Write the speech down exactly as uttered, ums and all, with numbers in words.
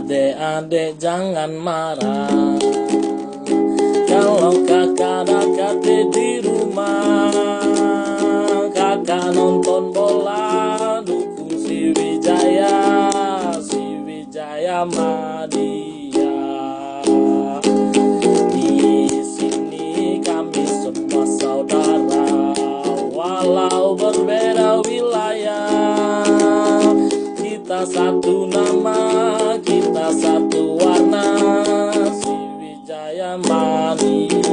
Adek-adek jangan marah kalau kakak dekat di rumah. Kakak nonton bola dukung si Wijaya, si Wijaya Madya. Di sini kami semua saudara, walau berbeda wilayah. Kita satu nama, kita satu warna, si Wijaya Madya.